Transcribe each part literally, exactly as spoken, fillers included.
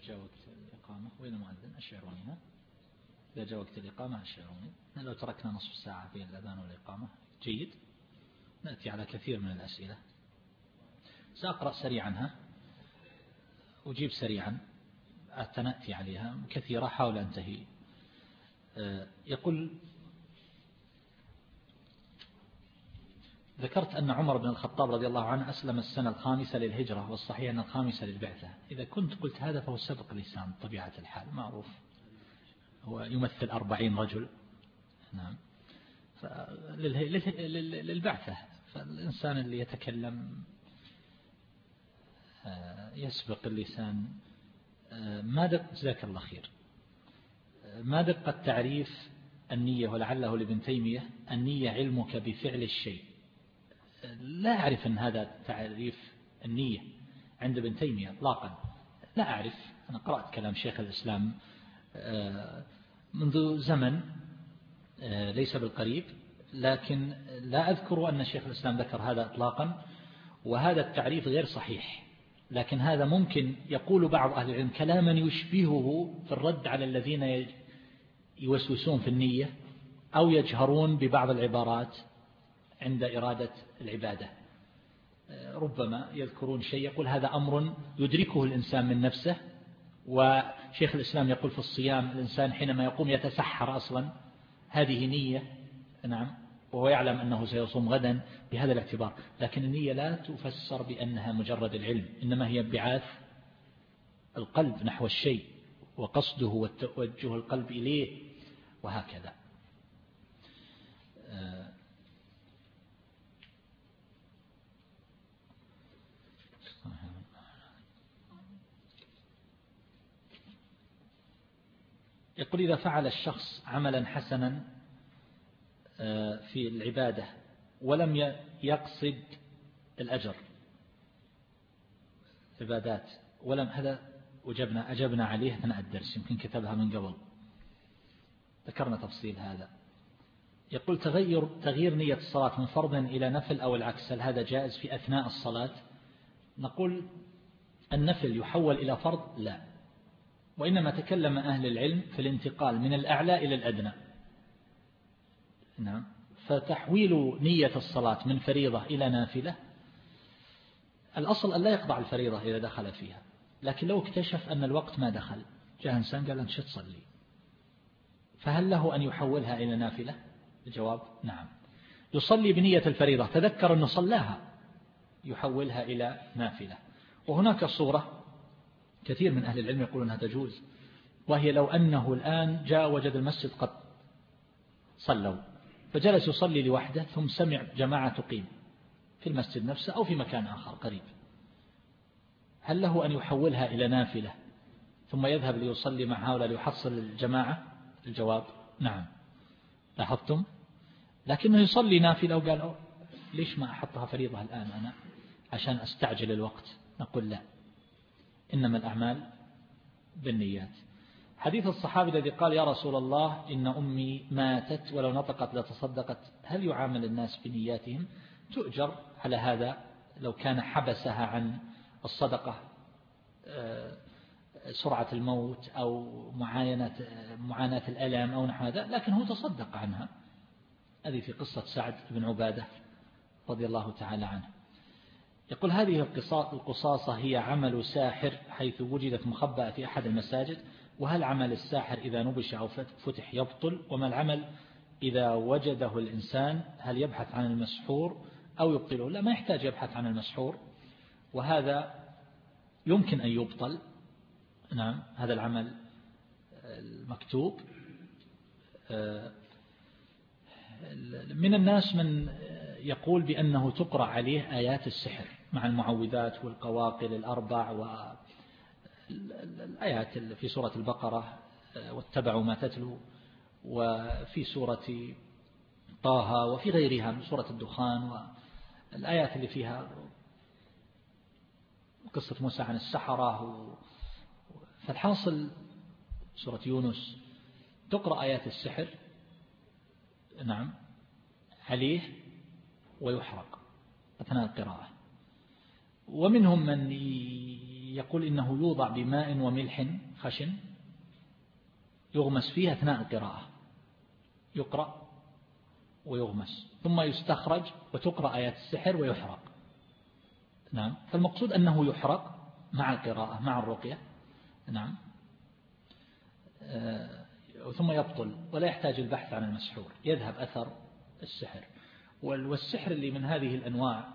جاء وقت الإقامة وين المؤذن أشعروني ها إذا جاء وقت الإقامة أشعروني. لو تركنا نصف ساعة بين الأذان والإقامة جيد. نأتي على كثير من الأسئلة. سأقرأ سريعا أجيب سريعا أتنأتي عليها كثيرة حاول أنتهي. يقول ذكرت أن عمر بن الخطاب رضي الله عنه أسلم السنة الخامسة للهجرة والصحيح أن الخامسة للبعثة. إذا كنت قلت هذا فهو سبق لسان طبيعة الحال معروف هو يمثل أربعين رجل. نعم للبعثة فالإنسان اللي يتكلم يسبق اللسان. ما دق جزاك الله خير ما دقة تعريف النية ولعله لابن تيمية النية علمك بفعل الشيء. لا أعرف أن هذا تعريف النية عند ابن تيمية اطلاقا لا أعرف. أنا قرأت كلام شيخ الإسلام منذ زمن ليس بالقريب لكن لا أذكر أن شيخ الإسلام ذكر هذا اطلاقا وهذا التعريف غير صحيح. لكن هذا ممكن يقول بعض أهل العلم كلاما يشبهه في الرد على الذين يوسوسون في النية أو يجهرون ببعض العبارات عند إرادة العبادة. ربما يذكرون شيء يقول هذا أمر يدركه الإنسان من نفسه. وشيخ الإسلام يقول في الصيام الإنسان حينما يقوم يتسحر أصلا هذه نية. نعم وهو يعلم أنه سيصوم غدا بهذا الاعتبار. لكن النية لا تفسر بأنها مجرد العلم إنما هي انبعاث القلب نحو الشيء وقصده وتوجه القلب إليه وهكذا. يقول إذا فعل الشخص عملا حسنا في العبادة ولم يقصد الأجر عبادات ولم هذا أجبنا, أجبنا عليه أثناء الدرس يمكن كتبها من قبل ذكرنا تفصيل هذا. يقول تغير تغيير نية الصلاة من فرض إلى نفل أو العكس هل هذا جائز في أثناء الصلاة؟ نقول النفل يحول إلى فرض لا وإنما تكلم أهل العلم في الانتقال من الأعلى إلى الأدنى. نعم فتحويل نية الصلاة من فريضة إلى نافلة الأصل أن لا يقطع الفريضة إذا دخل فيها. لكن لو اكتشف أن الوقت ما دخل جاء إنسان قال أنت شو تصلي فهل له أن يحولها إلى نافلة؟ الجواب نعم يصلي بنية الفريضة تذكر أنه صلاها يحولها إلى نافلة. وهناك صورة كثير من أهل العلم يقولون أنها تجوز وهي لو أنه الآن جاء وجد المسجد قد صلوا فجلس يصلي لوحده ثم سمع جماعة تقيم في المسجد نفسه أو في مكان آخر قريب هل له أن يحولها إلى نافلة ثم يذهب ليصلي مع هؤلاء ليحصل الجماعة؟ الجواب نعم. لاحظتم؟ لكنه يصلي نافلة وقال ليش ما أحطها فريضة الآن أنا عشان أستعجل الوقت؟ نقول لا إنما الأعمال بالنيات. حديث الصحابي الذي قال يا رسول الله إن أمي ماتت ولو نطقت لتصدقت هل يعامل الناس بنياتهم؟ تؤجر على هذا لو كان حبسها عن الصدقة سرعة الموت أو معاينة معاناة الألم أو نحو هذا لكن هو تصدق عنها. هذه في قصة سعد بن عبادة رضي الله تعالى عنه. يقول هذه القصاصة هي عمل ساحر حيث وجدت مخبأة في أحد المساجد وهل عمل الساحر إذا نبش أو فتح يبطل وما العمل إذا وجده الإنسان هل يبحث عن المسحور أو يبطله؟ لا ما يحتاج يبحث عن المسحور وهذا يمكن أن يبطل. نعم هذا العمل المكتوب. من الناس من يقول بأنه تقرأ عليه آيات السحر مع المعوذات والقواقل الأربع والآيات في سورة البقرة واتبعوا ما تتلو وفي سورة طه وفي غيرها من سورة الدخان والآيات اللي فيها قصة موسى عن السحرة. فالحاصل سورة يونس تقرأ آيات السحر نعم عليه ويحرق أثناء القراءة. ومنهم من يقول إنه يوضع بماء وملح خشن يغمس فيه أثناء القراءة، يقرأ ويغمس، ثم يستخرج وتقرأ آيات السحر ويحرق. نعم، فالمقصود أنه يحرق مع القراءة مع الرقية. نعم، ثم يبطل ولا يحتاج البحث عن المسحور، يذهب أثر السحر. والسحر اللي من هذه الأنواع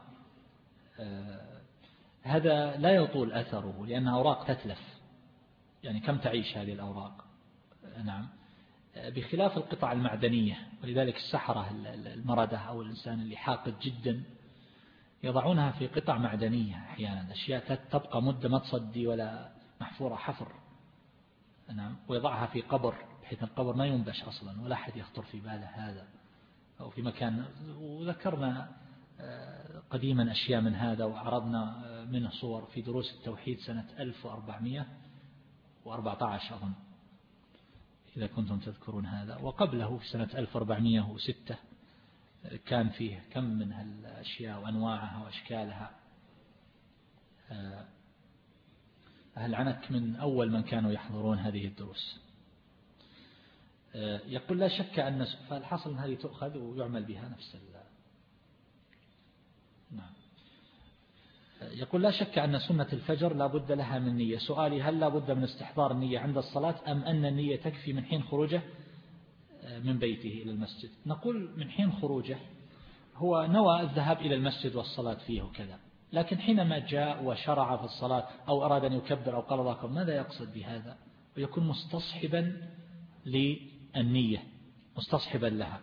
هذا لا يطول أثره لأن أوراق تتلف، يعني كم تعيش هذه الأوراق. نعم، بخلاف القطع المعدنية، ولذلك السحرة المردة أو الإنسان اللي حاقد جدا يضعونها في قطع معدنية أحيانا، أشياء تبقى مدة ما تصدي ولا محفورة حفر. نعم، ويضعها في قبر بحيث القبر ما ينبش أصلا ولا أحد يخطر في باله هذا، أو في مكان. وذكرنا قديما أشياء من هذا وعرضنا منه صور في دروس التوحيد سنة ألف وأربعمائة وأربعة عشر أظن إذا كنتم تذكرون هذا، وقبله في سنة ألف وأربعمائة وستة كان فيه كم من هالأشياء وأنواعها وأشكالها. أهل عنك من أول من كانوا يحضرون هذه الدروس. يقول لا شك أن فالحاصل هذه تؤخذ ويعمل بها نفس ال نعم. يقول لا شك أن سنة الفجر لا بد لها من نية. سؤالي هل لا بد من استحضار النية عند الصلاة أم أن النية تكفي من حين خروجه من بيته إلى المسجد؟ نقول من حين خروجه هو نوى الذهاب إلى المسجد والصلاة فيه وكذا، لكن حينما جاء وشرع في الصلاة أو أراد أن يكبر أو قال الله أكبر ماذا يقصد بهذا؟ ويكون مستصحبا للنية، مستصحبا لها.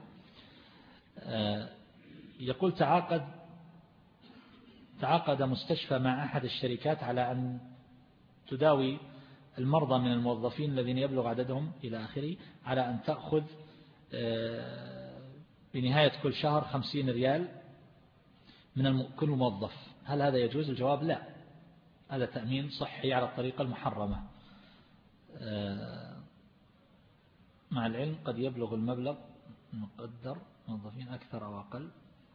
يقول تعاقد تعاقد مستشفى مع أحد الشركات على أن تداوي المرضى من الموظفين الذين يبلغ عددهم إلى آخره، على أن تأخذ بنهاية كل شهر خمسين ريال من كل موظف. هل هذا يجوز؟ الجواب لا، هذا تأمين صحي على الطريقة المحرمة. مع العلم قد يبلغ المبلغ مقدر موظفين أكثر أو أقل.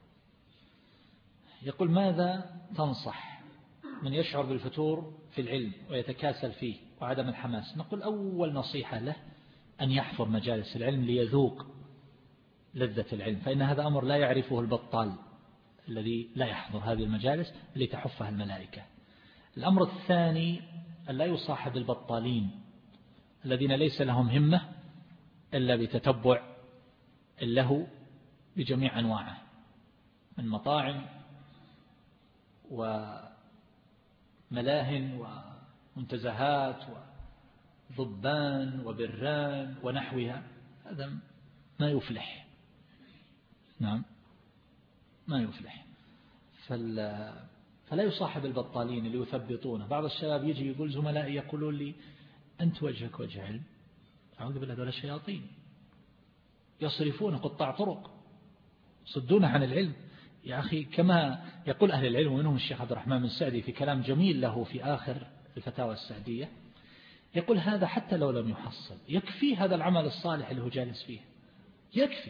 يقول ماذا تنصح من يشعر بالفتور في العلم ويتكاسل فيه وعدم الحماس؟ نقول أول نصيحة له أن يحفر مجالس العلم ليذوق لذة العلم، فإن هذا أمر لا يعرفه البطال الذي لا يحضر هذه المجالس التي تحفها الملائكة. الأمر الثاني أن لا يصاحب البطالين الذين ليس لهم همة إلا بتتبع اللهو بجميع أنواعه من مطاعم وملاهن ومنتزهات وضبان وبران ونحوها، هذا ما يفلح. نعم، ما يفلح. فلا, فلا يصاحب البطالين اللي يثبطونه. بعض الشباب يجي يقول زملائي يقولون لي أنت وجهك وجه علم، أعوذ بالله، دول الشياطين يصرفون قطاع طرق صدون عن العلم. يا أخي كما يقول أهل العلم ومنهم الشيخ عبد الرحمن بن سعدي في كلام جميل له في آخر الفتاوى السعدية، يقول هذا حتى لو لم يحصل يكفي هذا العمل الصالح اللي هو جالس فيه، يكفي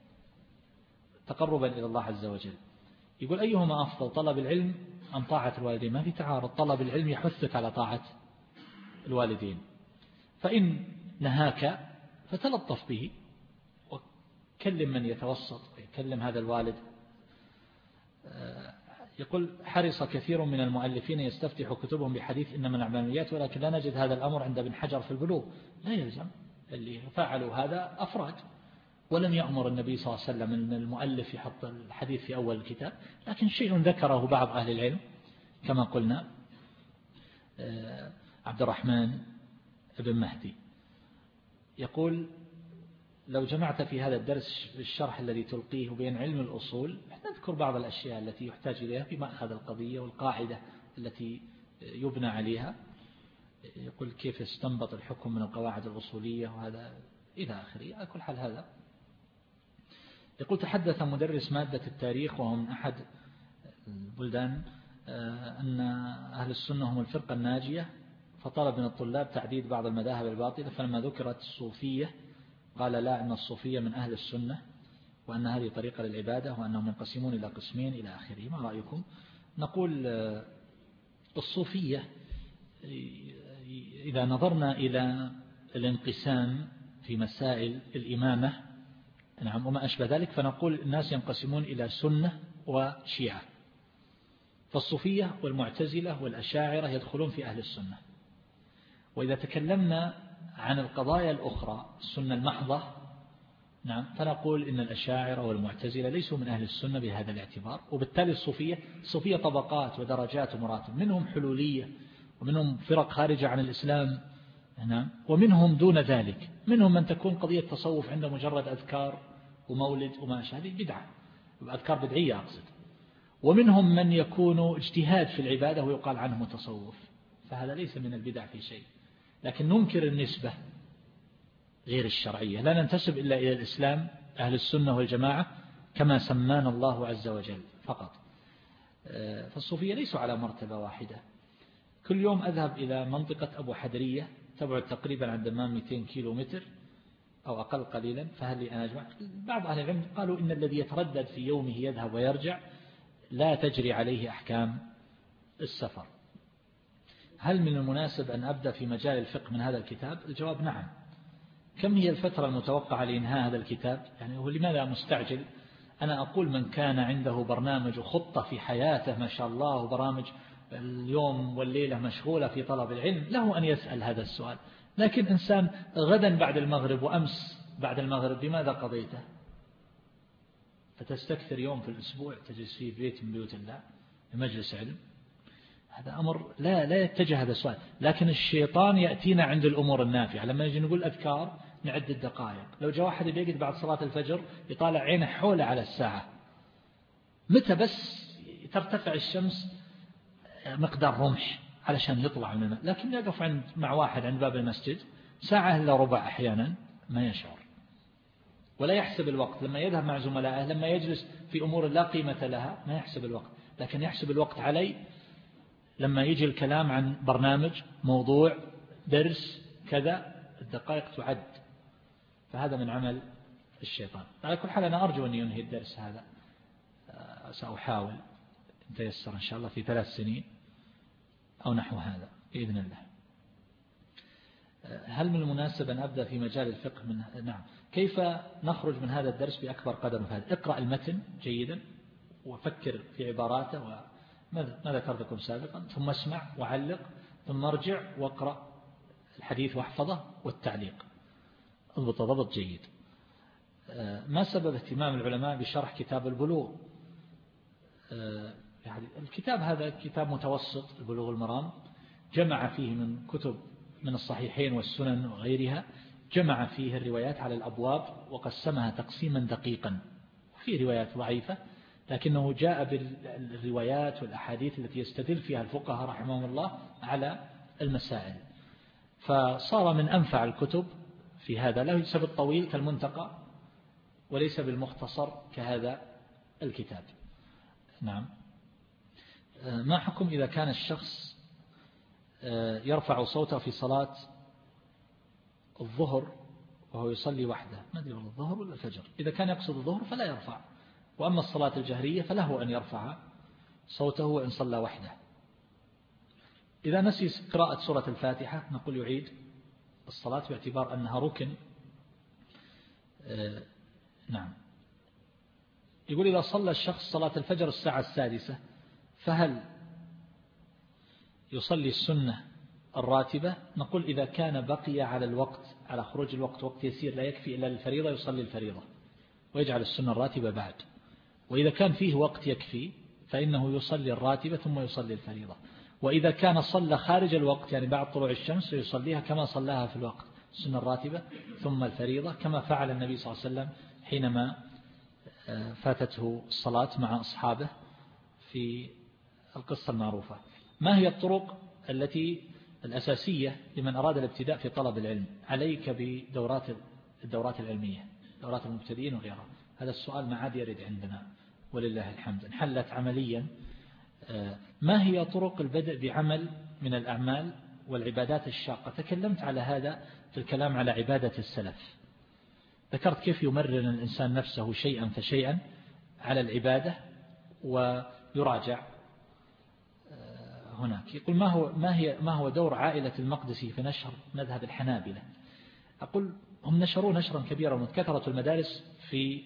تقربا إلى الله عز وجل. يقول أيهما أفضل، طلب العلم أم طاعة الوالدين؟ ما في تعارض، طلب العلم يحثك على طاعة الوالدين، فإن نهاك فتلطف به وكلم من يتوسط، يكلم هذا الوالد. يقول حرص كثير من المؤلفين يستفتح كتبهم بحديث إنما الأعمال، ولكن لا نجد هذا الأمر عند ابن حجر في البلوغ. لا يلزم، اللي فعلوا هذا أفراد، ولم يأمر النبي صلى الله عليه وسلم أن المؤلف يحط الحديث في أول الكتاب، لكن شيء ذكره بعض أهل العلم كما قلنا عبد الرحمن بن مهدي. يقول لو جمعت في هذا الدرس الشرح الذي تلقيه بين علم الأصول، نذكر بعض الأشياء التي يحتاج إليها في مأخذ القضية والقاعدة التي يبنى عليها. يقول كيف يستنبط الحكم من القواعد الأصولية وهذا إلى آخره. على كل حال هذا. يقول تحدث مدرس مادة التاريخ وهو من أحد البلدان أن أهل السنة هم الفرقة الناجية، فطلب من الطلاب تعديد بعض المذاهب الباطلة، فلما ذكرت الصوفية قال لا، أن الصوفية من أهل السنة وأن هذه طريقة للعبادة وأنهم ينقسمون إلى قسمين إلى آخره. ما رأيكم؟ نقول الصوفية إذا نظرنا إلى الانقسام في مسائل الإمامة نعم وما أشبه ذلك فنقول الناس ينقسمون إلى سنة وشيعة، فالصوفية والمعتزلة والأشاعرة يدخلون في أهل السنة. وإذا تكلمنا عن القضايا الأخرى السنة المحضة نعم فنقول إن الأشاعرة والمعتزلة ليسوا من أهل السنة بهذا الاعتبار. وبالتالي الصوفية الصوفية طبقات ودرجات ومراتب، منهم حلولية ومنهم فرق خارجة عن الإسلام نعم ومنهم دون ذلك، منهم من تكون قضية تصوف عنده مجرد أذكار ومولد وما أشبه هذه بدعة، أذكار بدعية أقصد. ومنهم من يكون اجتهاد في العبادة ويقال عنه متصوف، فهذا ليس من البدع في شيء. لكن ننكر النسبة غير الشرعية، لا ننتسب إلا إلى الإسلام أهل السنة والجماعة كما سمانا الله عز وجل فقط. فالصوفية ليسوا على مرتبة واحدة. كل يوم أذهب إلى منطقة أبو حدرية تبعد تقريبا عند دمام مئتين كيلو متر أو أقل قليلا، فهل لي أنا أجمع؟ بعض أهل العلم قالوا إن الذي يتردد في يومه يذهب ويرجع لا تجري عليه أحكام السفر. هل من المناسب أن أبدأ في مجال الفقه من هذا الكتاب؟ الجواب نعم. كم هي الفترة المتوقعة لإنهاء هذا الكتاب؟ يعني هو لماذا مستعجل؟ أنا أقول من كان عنده برنامج وخطة في حياته ما شاء الله وبرامج اليوم والليلة مشغولة في طلب العلم له أن يسأل هذا السؤال. لكن إنسان غدا بعد المغرب وأمس بعد المغرب بماذا قضيته؟ فتستكثر يوم في الأسبوع تجلس فيه بيت من بيوت الله بمجلس علم، هذا أمر لا لا يتجه هذا السؤال. لكن الشيطان يأتينا عند الأمور النافعة، لما نجي نقول أذكار نعد الدقائق. لو جاء واحد بيجد بعد صلاة الفجر يطالع عينه حول على الساعة متى بس ترتفع الشمس مقدار رمح علشان يطلع من الماء، لكن يقف عند مع واحد عند باب المسجد ساعة إلا ربع أحيانا ما يشعر ولا يحسب الوقت. لما يذهب مع زملائه لما يجلس في أمور لا قيمة لها ما يحسب الوقت، لكن يحسب الوقت علي لما يجي الكلام عن برنامج موضوع درس كذا الدقائق تعد. فهذا من عمل الشيطان. على كل حال أنا أرجو أن ينهي الدرس هذا، سأحاول إن تيسر إن شاء الله في ثلاث سنين أو نحو هذا بإذن الله. هل من المناسب أن أبدأ في مجال الفقه من نعم. كيف نخرج من هذا الدرس بأكبر قدر مفاد؟ اقرأ المتن جيدا وفكر في عباراته وما ذكرت لكم سابقا، ثم اسمع وعلق، ثم ارجع واقرأ الحديث واحفظه والتعليق اضبط ضبط جيد. ما سبب اهتمام العلماء بشرح كتاب البلوغ؟ يعني الكتاب هذا كتاب متوسط البلوغ المرام، جمع فيه من كتب من الصحيحين والسنن وغيرها، جمع فيه الروايات على الأبواب وقسمها تقسيما دقيقا. في روايات ضعيفة لكنه جاء بالروايات والأحاديث التي يستدل فيها الفقهاء رحمهم الله على المسائل، فصار من أنفع الكتب في هذا. لا ليس بالطويل كالمنتقى وليس بالمختصر كهذا الكتاب. نعم. ما حكم إذا كان الشخص يرفع صوته في صلاة الظهر وهو يصلي وحده، ما أدري والله الظهر ولا الفجر؟ إذا كان يقصد الظهر فلا يرفع، وأما الصلاة الجهرية فله أن يرفع صوته وإن صلى وحده. إذا نسي قراءة سورة الفاتحة نقول يعيد الصلاة باعتبار أنها ركن. آه نعم. يقول إذا صلى الشخص صلاة الفجر الساعة السادسة فهل يصلي السنة الراتبة؟ نقول إذا كان بقي على الوقت على خروج الوقت وقت يسير لا يكفي إلا للفريضة يصلي الفريضة ويجعل السنة الراتبة بعد. وإذا كان فيه وقت يكفي فإنه يصلي الراتبة ثم يصلي الفريضة. وإذا كان صلى خارج الوقت يعني بعد طلوع الشمس يصليها كما صلاها في الوقت، السنة الراتبة ثم الفريضة، كما فعل النبي صلى الله عليه وسلم حينما فاتته الصلاة مع أصحابه في القصة المعروفة. ما هي الطرق التي الأساسية لمن أراد الابتداء في طلب العلم؟ عليك بدورات الدورات العلمية، دورات المبتدئين وغيرها. هذا السؤال ما عاد يرد عندنا ولله الحمد، انحلت عمليا. ما هي طرق البدء بعمل من الأعمال والعبادات الشاقة؟ تكلمت على هذا في الكلام على عبادة السلف، ذكرت كيف يمرن الإنسان نفسه شيئا فشيئا على العبادة ويراجع هناك. يقول ما هو ما هي ما هو دور عائلة المقدسي في نشر مذهب الحنابلة؟ أقول هم نشروا نشرا كبيرا وكثرة المدارس في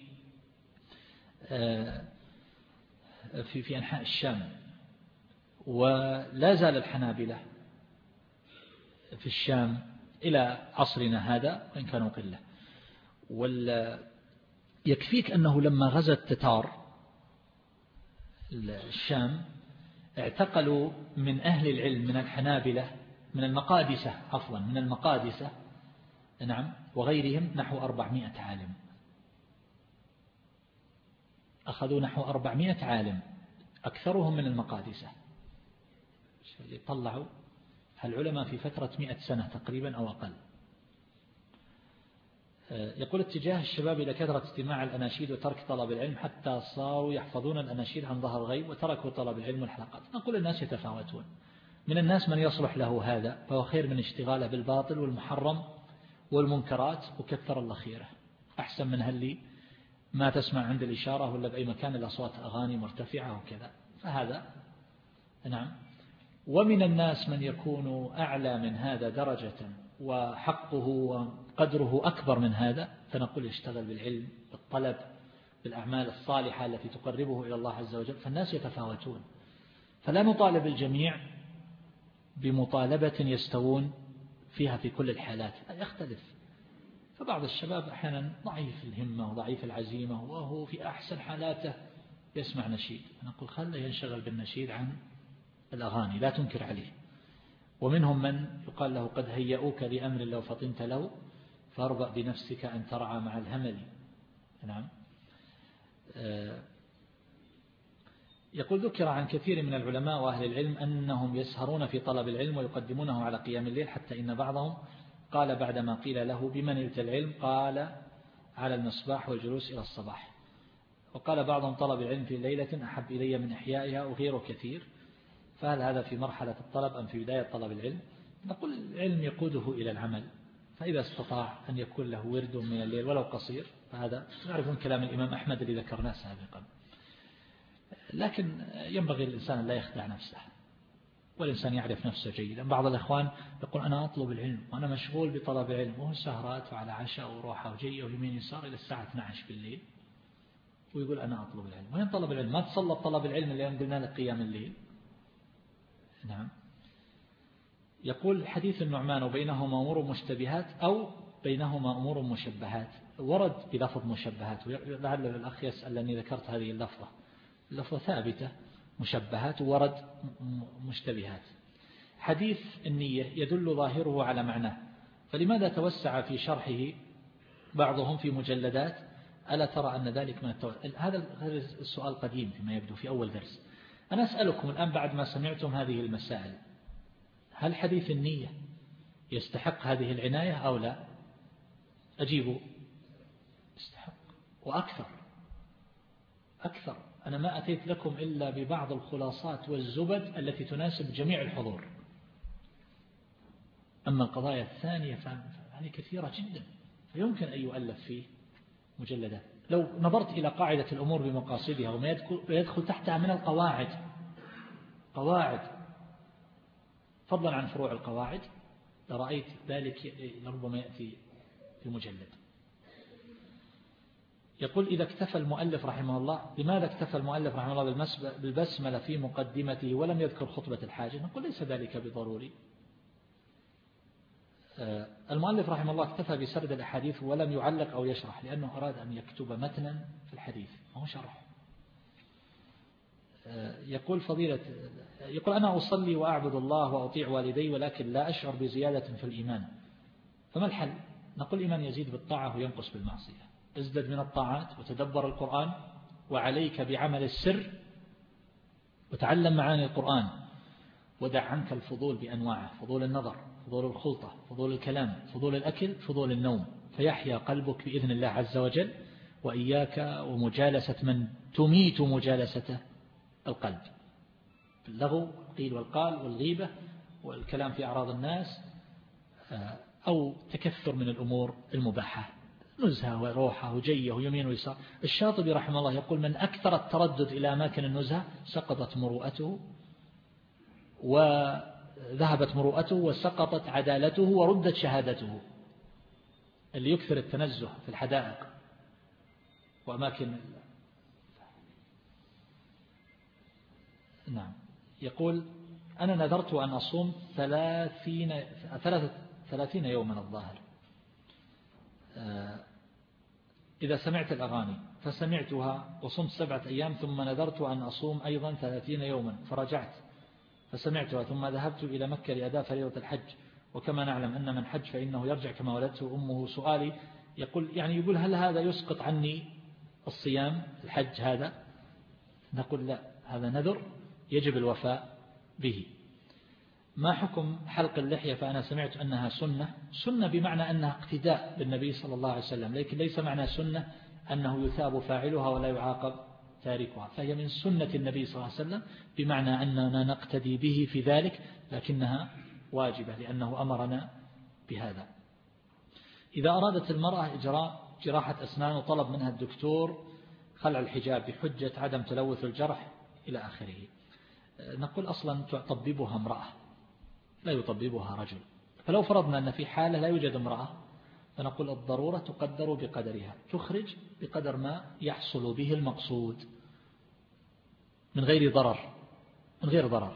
في في أنحاء الشام، ولا زال الحنابلة في الشام إلى عصرنا هذا وإن كانوا قلة. ويكفيك أنه لما غزا التتار الشام اعتقلوا من أهل العلم من الحنابلة من المقادسة عفوا من المقادسة نعم وغيرهم نحو أربعمائة عالم، أخذوا نحو أربعمائة عالم أكثرهم من المقادسة، طلعوا العلماء في فترة مئة سنة تقريبا أو أقل. يقول اتجاه الشباب إلى كثرة استماع الأناشيد وترك طلب العلم حتى صاروا يحفظون الأناشيد عن ظهر غيب وتركوا طلب العلم والحلقات. نقول الناس يتفاوتون، من الناس من يصلح له هذا فهو خير من اشتغاله بالباطل والمحرم والمنكرات وكثر الله خيره، أحسن من هاللي ما تسمع عند الإشارة ولا بأي مكان الأصوات أغاني مرتفعة وكذا، فهذا نعم. ومن الناس من يكون أعلى من هذا درجة وحقه وقدره أكبر من هذا، فنقول يشتغل بالعلم بالطلب بالأعمال الصالحة التي تقربه إلى الله عز وجل. فالناس يتفاوتون، فلا نطالب الجميع بمطالبة يستوون فيها في كل الحالات، يختلف. فبعض الشباب أحيانا ضعيف الهمة وضعيف العزيمة وهو في أحسن حالاته يسمع نشيد، نقول خله ينشغل بالنشيد عن الأغاني لا تنكر عليه. ومنهم من يقال له قد هيئوك لأمر لو فطنت له فاربأ بنفسك أن ترعى مع الهمل. نعم. يقول ذكر عن كثير من العلماء وأهل العلم أنهم يسهرون في طلب العلم ويقدمونه على قيام الليل، حتى إن بعضهم قال بعدما قيل له بمن نلت العلم قال على المصباح والجلوس إلى الصباح. وقال بعضهم طلب العلم في ليلة أحب إلي من إحيائها وغيره كثير. فهل هذا في مرحلة الطلب أم في بداية طلب العلم؟ نقول العلم يقوده إلى العمل، فإذا استطاع أن يكون له ورد من الليل ولو قصير فهذا. تعرفون كلام الإمام أحمد اللي ذكرناه سابقا. لكن ينبغي الإنسان لا يخدع نفسه، والإنسان يعرف نفسه جيدا. بعض الإخوان يقول أنا أطلب العلم وأنا مشغول بطلب العلم، وهو سهرات وعلى عشاء وروحة وجية ويمين يسار إلى الساعة اثنتي عشرة بالليل، ويقول أنا أطلب العلم. وين طلب العلم؟ ما تسلط طلب العلم اللي قلنا لك قيام الليل. نعم. يقول حديث النعمان وبينهما أمور مشتبهات أو بينهما أمور مشبهات، ورد بلفظ مشبهات، لعل الأخ يسأل لأني ذكرت هذه اللفظة. اللفظة ثابتة مشبهات، ورد مشتبهات. حديث النية يدل ظاهره على معناه، فلماذا توسع في شرحه بعضهم في مجلدات؟ ألا ترى أن ذلك من التوسع؟ هذا السؤال قديم فيما يبدو في أول درس. أنا أسألكم الآن بعد ما سمعتم هذه المسائل، هل حديث النية يستحق هذه العناية أو لا؟ أجيبوا يستحق وأكثر أكثر. أنا ما أتيت لكم إلا ببعض الخلاصات والزبد التي تناسب جميع الحضور. أما القضايا الثانية فهذه كثيرة جدا، فيمكن أن يؤلف فيه مجلدات. لو نظرت إلى قاعدة الأمور بمقاصدها وما يدخل تحتها من القواعد، قواعد فضلا عن فروع القواعد، لرأيت ذلك ربما يأتي في مجلد. يقول إذا اكتفى المؤلف رحمه الله، لماذا اكتفى المؤلف رحمه الله بالبسملة في مقدمته ولم يذكر خطبة الحاجة؟ نقول ليس ذلك بضروري. المؤلف رحمه الله اكتفى بسرد الأحاديث ولم يعلق أو يشرح، لأنه أراد أن يكتب متنا في الحديث ما هو شرح. يقول فضيلة يقول أنا أصلي وأعبد الله وأطيع والدي ولكن لا أشعر بزيادة في الإيمان، فما الحل؟ نقول الإيمان يزيد بالطاعة وينقص بالمعصية. ازدد من الطاعات وتدبر القرآن، وعليك بعمل السر وتعلم معاني القرآن، ودع عنك الفضول بأنواعه، فضول النظر، فضول الخلطة، فضول الكلام، فضول الأكل، فضول النوم، فيحيا قلبك بإذن الله عز وجل. وإياك ومجالسة من تميت مجالسة القلب، اللغو قيل والقال والغيبة والكلام في أعراض الناس، أو تكثر من الأمور المباحة، نزهة وروحة وجية ويمين ويسار. الشاطبي رحمه الله يقول من أكثر التردد إلى أماكن النزهة سقطت مروءته وذهبت مروءته وسقطت عدالته وردت شهادته. اللي يكثر التنزه في الحدائق وأماكن. نعم. يقول أنا نذرت أن أصوم ثلاثين, ثلاثين يوما الظاهر إذا سمعت الأغاني، فسمعتها وصمت سبعة أيام، ثم نذرت أن أصوم أيضا ثلاثين يوما، فرجعت فسمعتها، ثم ذهبت إلى مكة لأداء فريضة الحج، وكما نعلم أن من حج فإنه يرجع كما ولدته أمه. سؤالي يقول يعني يقول هل هذا يسقط عني الصيام الحج هذا؟ نقول لا، هذا نذر يجب الوفاء به. ما حكم حلق اللحية؟ فأنا سمعت أنها سنة. سنة بمعنى أنها اقتداء بالنبي صلى الله عليه وسلم، لكن ليس معنى سنة أنه يثاب فاعلها ولا يعاقب تاركها، فهي من سنة النبي صلى الله عليه وسلم بمعنى أننا نقتدي به في ذلك، لكنها واجبة لأنه أمرنا بهذا. إذا أرادت المرأة إجراء جراحة أسنان وطلب منها الدكتور خلع الحجاب بحجة عدم تلوث الجرح إلى آخره، نقول أصلا تطببها امرأة لا يطببها رجل. فلو فرضنا أن في حالة لا يوجد امرأة، فنقول الضرورة تقدر بقدرها، تخرج بقدر ما يحصل به المقصود من غير ضرر من غير ضرر.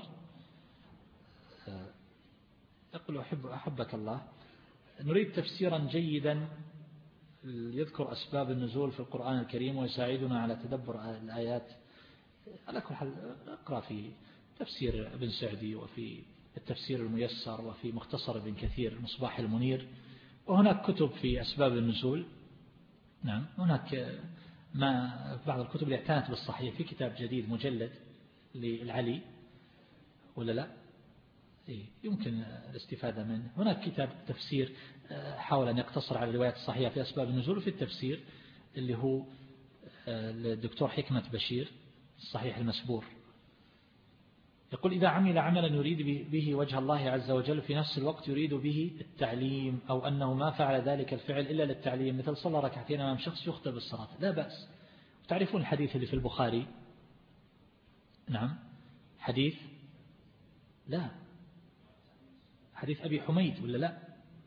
يقول أحب أحبك الله، نريد تفسيرا جيدا يذكر أسباب النزول في القرآن الكريم ويساعدنا على تدبر الآيات. على كل حال اقرأ في تفسير ابن سعدي وفي التفسير الميسر وفي مختصر ابن كثير مصباح المنير، وهناك كتب في أسباب النزول. نعم، هناك ما بعض الكتب اللي اعتنت بالصحيح، في كتاب جديد مجلد للعلي ولا لا؟ يمكن الاستفادة منه. هناك كتاب تفسير حاول أن يقتصر على الروايات الصحيحة في أسباب النزول، وفي التفسير اللي هو الدكتور حكمة بشير الصحيح المسبور. يقول إذا عمل عملا يريد به وجه الله عز وجل في نفس الوقت يريد به التعليم، أو أنه ما فعل ذلك الفعل إلا للتعليم، مثل صلى ركعتين أمام شخص يخطب الصلاة، لا بأس. تعرفون الحديث اللي في البخاري؟ نعم، حديث لا حديث أبي حميد ولا لا؟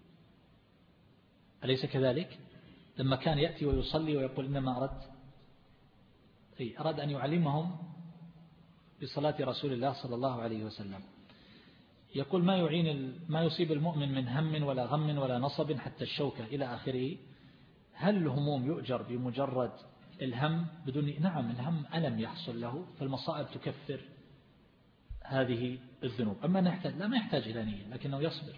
أليس كذلك؟ لما كان يأتي ويصلي ويقول إنما أردت أي أراد أن يعلمهم بصلاة رسول الله صلى الله عليه وسلم. يقول ما يعين ما يصيب المؤمن من هم ولا غم ولا نصب حتى الشوكة إلى آخره. هل الهموم يؤجر بمجرد الهم بدون؟ نعم، الهم ألم يحصل له، فالمصائب تكفر هذه الذنوب. أما نحتاج لا ما يحتاج إلى نية، لكنه يصبر.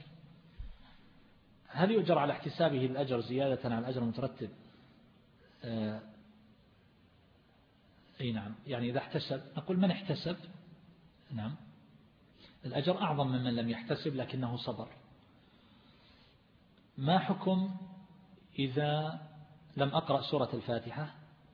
هل يؤجر على احتسابه الأجر زيادة على الأجر المترتب؟ آه أي نعم، يعني إذا احتسب نقول من احتسب نعم الأجر أعظم ممن لم يحتسب لكنه صبر. ما حكم إذا لم أقرأ سورة الفاتحة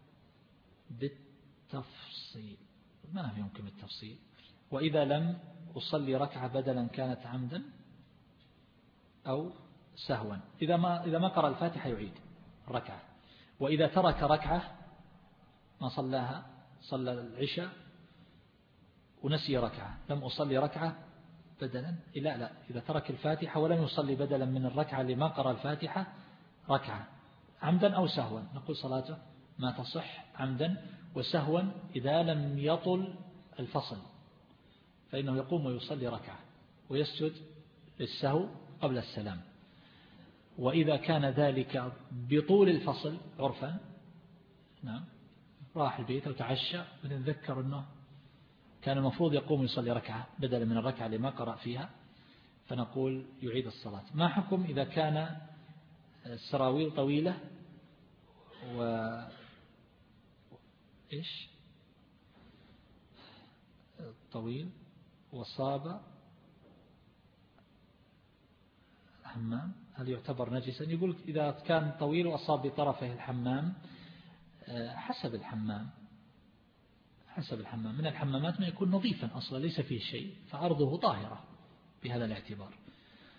بالتفصيل؟ ما يمكن التفصيل. وإذا لم أصلي ركعة بدلا كانت عمدا أو سهوا؟ إذا ما إذا ما قرأ الفاتحة يعيد ركعة. وإذا ترك ركعة ما صلاها، صلى العشاء ونسي ركعة، لم أصلي ركعة بدلا، لا لا إذا ترك الفاتحة ولم يصلي بدلا من الركعة اللي ما قرأ الفاتحة ركعة عمدا أو سهوا، نقول صلاته ما تصح عمدا وسهوا إذا لم يطل الفصل، فإنه يقوم ويصلي ركعة ويسجد للسهو قبل السلام. وإذا كان ذلك بطول الفصل عرفا، نعم، راح البيت وتعشى ونتذكر أنه كان المفروض يقوم يصلي ركعة بدلا من الركعة اللي ما قرأ فيها، فنقول يعيد الصلاة. ما حكم إذا كان السراويل طويلة و إيش طويل وصاب الحمام، هل يعتبر نجسا؟ يقول إذا كان طويل وأصاب بطرفه الحمام، حسب الحمام حسب الحمام من الحمامات ما يكون نظيفا أصلا ليس فيه شيء فأرضه طاهرة بهذا الاعتبار،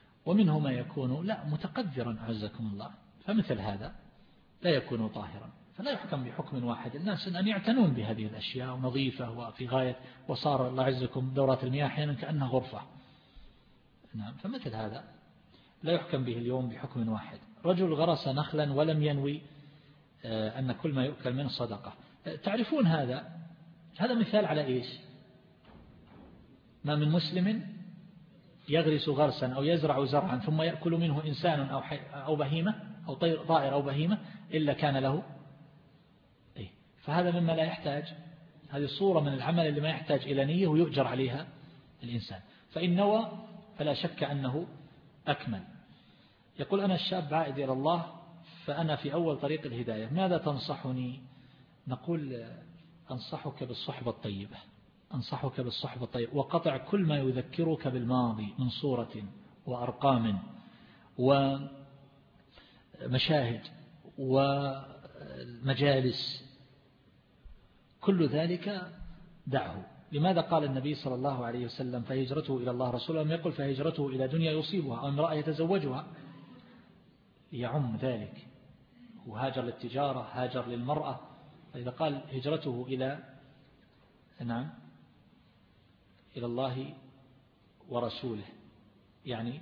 ومنه ما يكون لا متقذرا أعزكم الله، فمثل هذا لا يكون طاهرا، فلا يحكم بحكم واحد. الناس أن يعتنون بهذه الأشياء ونظيفة وفي غاية، وصار الله عزكم دورات المياه أحيانا كأنها غرفة. نعم، فمثل هذا لا يحكم به اليوم بحكم واحد. رجل غرس نخلا ولم ينوي أن كل ما يؤكل منه صدقة. تعرفون هذا هذا مثال على إيش؟ ما من مسلم يغرس غرسا أو يزرع زرعا ثم يأكل منه إنسان أو, أو بهيمة أو طائر أو بهيمة إلا كان له إيه؟ فهذا مما لا يحتاج، هذه صورة من العمل اللي ما يحتاج إلى نية ويؤجر عليها الإنسان، فإن نوى فلا شك أنه أكمل. يقول أنا الشاب عائد إلى الله فأنا في أول طريق الهداية، ماذا تنصحني؟ نقول أنصحك بالصحبة الطيبة، أنصحك بالصحبة الطيبة وقطع كل ما يذكرك بالماضي من صورة وأرقام ومشاهد ومجالس، كل ذلك دعه. لماذا قال النبي صلى الله عليه وسلم فهجرته إلى الله رسوله، لم يقل فهجرته إلى دنيا يصيبها أو امرأة يتزوجها؟ يعم ذلك، وهاجر للتجارة، هاجر للمرأة. فإذا قال هجرته إلى نعم إلى الله ورسوله، يعني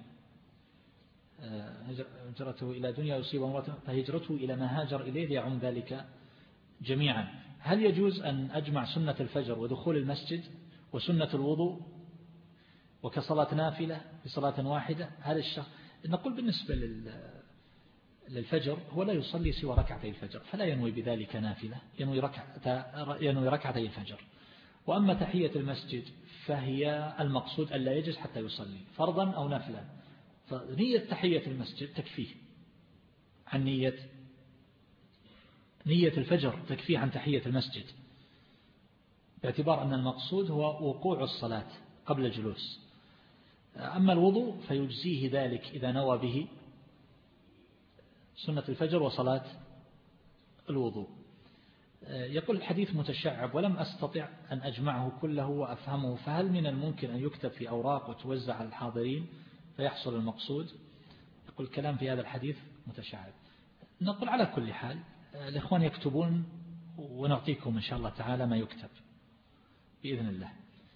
هجرته إلى دنيا يصيبها امرأة، فهجرته إلى ما هاجر إليه يعم ذلك جميعا. هل يجوز أن أجمع سنة الفجر ودخول المسجد وسنة الوضوء وكصلاة نافلة في صلاة واحدة؟ هذا الشخص نقول بالنسبة للفجر هو لا يصلي سوى ركعتي الفجر، فلا ينوي بذلك نافلة، ينوي ركعة ينوي ركعتي الفجر. وأما تحية المسجد فهي المقصود ألا يجلس حتى يصلي فرضا أو نفلا، فنية تحية المسجد تكفيه عن نية نية الفجر، تكفيه عن تحية المسجد، باعتبار أن المقصود هو وقوع الصلاة قبل الجلوس. أما الوضوء فيجزيه ذلك إذا نوى به سنة الفجر وصلاة الوضوء. يقول الحديث متشعب ولم أستطع أن أجمعه كله وأفهمه، فهل من الممكن أن يكتب في أوراق وتوزع على الحاضرين فيحصل المقصود؟ يقول الكلام في هذا الحديث متشعب. نقول على كل حال الإخوان يكتبون ونعطيكم إن شاء الله تعالى ما يكتب بإذن الله.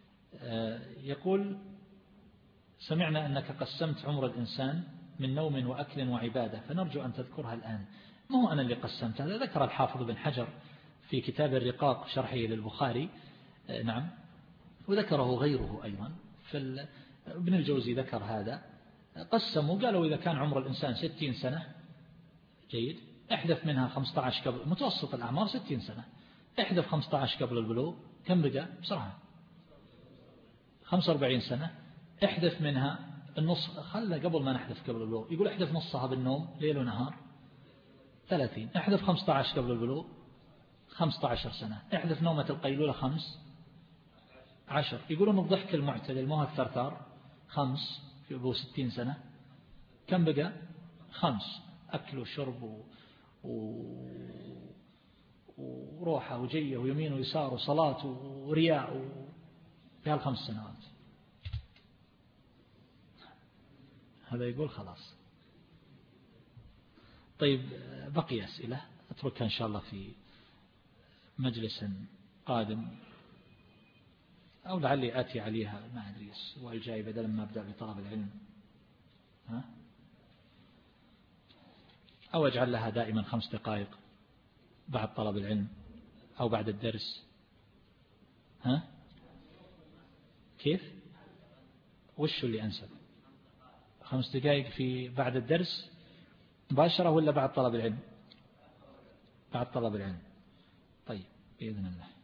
يقول سمعنا أنك قسمت عمر الإنسان من نوم وأكل وعبادة، فنرجو أن تذكرها الآن. ما هو أنا اللي قسمت هذا، ذكر الحافظ بن حجر في كتاب الرقاق شرحه للبخاري، نعم، وذكره غيره أيضا، ابن الجوزي ذكر هذا، قسموا قالوا إذا كان عمر الإنسان ستين سنة جيد، احذف منها خمسة عشر قبل متوسط الأعمار ستين سنة، احذف خمسة عشر قبل البلوغ، كم بقى بسرعة؟ خمسة وأربعين سنة، احذف منها النص، خلى قبل ما نحذف قبل البلوغ، يقول احذف نصها بالنوم ليل ونهار ثلاثين، احذف خمسة عشر قبل البلوغ خمسة عشر سنة، احذف نومة القيلولة خمس عشر، يقولون الضحك المعتدل ما هو الثرثار خمس في أبو ستين سنة، كم بقى؟ خمس، أكل وشرب و... و... وروحة وجية ويمين ويسار وصلاة ورياء و... في هالخمس سنوات. هذا يقول خلاص. طيب بقي أسئلة أتركها إن شاء الله في مجلس قادم، أو لعلي آتي عليها ما أدري والجاي بدل ما أبدأ بطلب العلم، ها؟ أو أجعل لها دائما خمس دقائق بعد طلب العلم أو بعد الدرس، ها؟ كيف؟ وش اللي أنسب؟ خمس دقائق في بعد الدرس مباشرة ولا بعد طلب العلم؟ بعد طلب العلم. طيب بإذن الله.